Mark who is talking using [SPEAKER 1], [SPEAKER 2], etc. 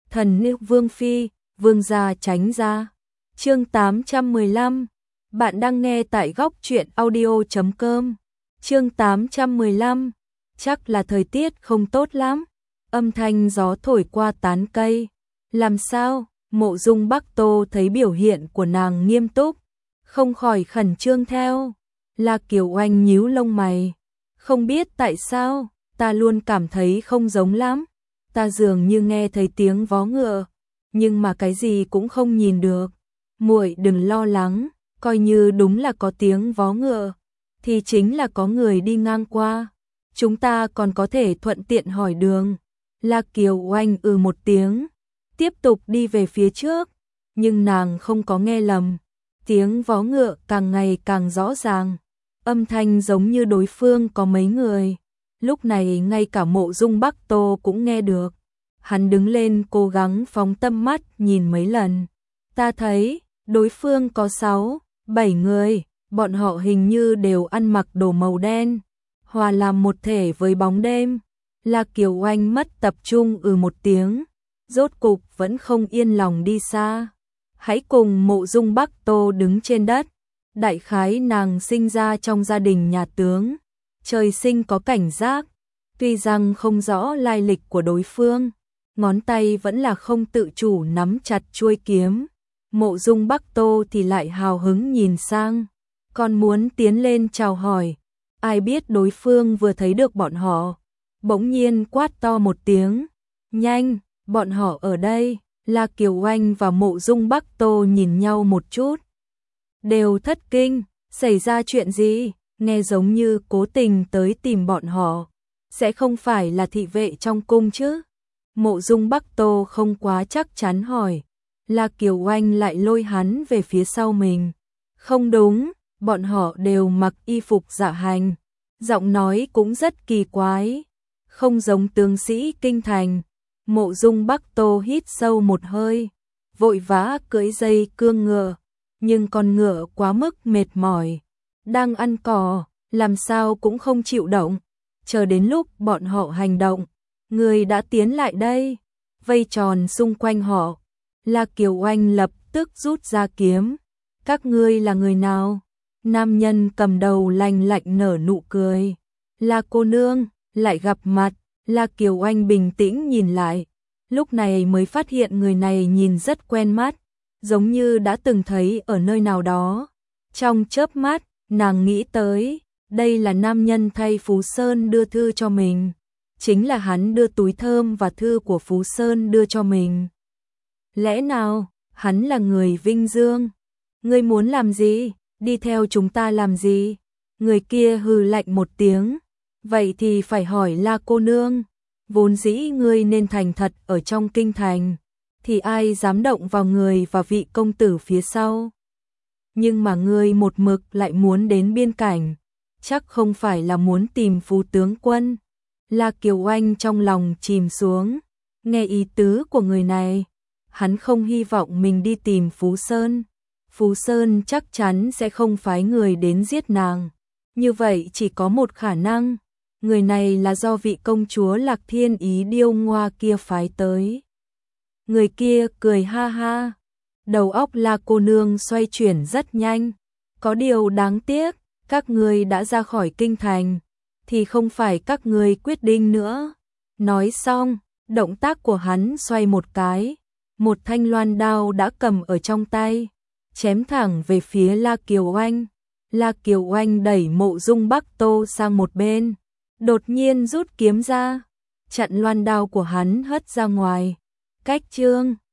[SPEAKER 1] Thần nữ Vương Phi, Vương gia tránh ra. Chương 815. Bạn đang nghe tại góc truyện audio.com. Chương 815. Chắc là thời tiết không tốt lắm. Âm thanh gió thổi qua tán cây. Làm sao? Mộ Dung Bắc Tô thấy biểu hiện của nàng nghiêm túc, không khỏi khẩn trương theo. La Kiều Oanh nhíu lông mày. Không biết tại sao, ta luôn cảm thấy không giống lắm. Ta dường như nghe thấy tiếng vó ngựa, nhưng mà cái gì cũng không nhìn được. Muội đừng lo lắng, coi như đúng là có tiếng vó ngựa, thì chính là có người đi ngang qua. Chúng ta còn có thể thuận tiện hỏi đường. La Kiều Oanh một tiếng, tiếp tục đi về phía trước, nhưng nàng không có nghe lầm. Tiếng vó ngựa càng ngày càng rõ ràng, âm thanh giống như đối phương có mấy người. Lúc này ngay cả Mộ Dung Bắc Tô cũng nghe được. Hắn đứng lên cố gắng phóng tâm mắt nhìn mấy lần. Ta thấy đối phương có 6-7 người, bọn họ hình như đều ăn mặc đồ màu đen, hòa làm một thể với bóng đêm. La Kiều Oanh mất tập trung một tiếng, rốt cục vẫn không yên lòng đi xa. Hãy cùng Mộ Dung Bắc Tô đứng trên đất. Đại khái nàng sinh ra trong gia đình nhà tướng, trời sinh có cảnh giác. Tuy rằng không rõ lai lịch của đối phương, ngón tay vẫn là không tự chủ nắm chặt chuôi kiếm. Mộ Dung Bắc Tô thì lại hào hứng nhìn sang, còn muốn tiến lên chào hỏi. Ai biết đối phương vừa thấy được bọn họ, bỗng nhiên quát to một tiếng. Nhanh, bọn họ ở đây. La Kiều Oanh và Mộ Dung Bắc Tô nhìn nhau một chút, đều thất kinh. Xảy ra chuyện gì? Nghe giống như cố tình tới tìm bọn họ, sẽ không phải là thị vệ trong cung chứ? Mộ Dung Bắc Tô không quá chắc chắn hỏi. La Kiều Oanh lại lôi hắn về phía sau mình. Không đúng, bọn họ đều mặc y phục dạ hành, giọng nói cũng rất kỳ quái, không giống tướng sĩ kinh thành. Mộ Dung Bắc Tô hít sâu một hơi, vội vã cưỡi dây cương ngựa, nhưng con ngựa quá mức mệt mỏi, đang ăn cỏ, làm sao cũng không chịu động. Chờ đến lúc bọn họ hành động, người đã tiến lại đây, vây tròn xung quanh họ. La Kiều Oanh lập tức rút ra kiếm. Các ngươi là người nào? Nam nhân cầm đầu lạnh lạnh nở nụ cười. La cô nương, lại gặp mặt. La Kiều Oanh bình tĩnh nhìn lại, lúc này mới phát hiện người này nhìn rất quen mắt, giống như đã từng thấy ở nơi nào đó. Trong chớp mắt, nàng nghĩ tới, đây là nam nhân thay Phú Sơn đưa thư cho mình, chính là hắn đưa túi thơm và thư của Phú Sơn đưa cho mình. Lẽ nào, hắn là người Vinh Dương? Ngươi muốn làm gì? Đi theo chúng ta làm gì? Người kia hừ lạnh một tiếng. Vậy thì phải hỏi La cô nương, vốn dĩ ngươi nên thành thật ở trong kinh thành, thì ai dám động vào người và vị công tử phía sau. Nhưng mà ngươi một mực lại muốn đến biên cảnh, chắc không phải là muốn tìm Phú tướng quân. La Kiều Oanh trong lòng chìm xuống, nghe ý tứ của người này, hắn không hy vọng mình đi tìm Phú Sơn. Phú Sơn chắc chắn sẽ không phái người đến giết nàng. Như vậy chỉ có một khả năng, người này là do vị công chúa Lạc Thiên Ý điêu ngoa kia phái tới. Người kia cười ha ha, đầu óc La cô nương xoay chuyển rất nhanh. Có điều đáng tiếc, các ngươi đã ra khỏi kinh thành, thì không phải các ngươi quyết định nữa. Nói xong, động tác của hắn xoay một cái, một thanh loan đao đã cầm ở trong tay, chém thẳng về phía La Kiều Oanh. La Kiều Oanh đẩy Mộ Dung Bắc Tô sang một bên, đột nhiên rút kiếm ra, chặn loan đao của hắn hất ra ngoài. Cách chương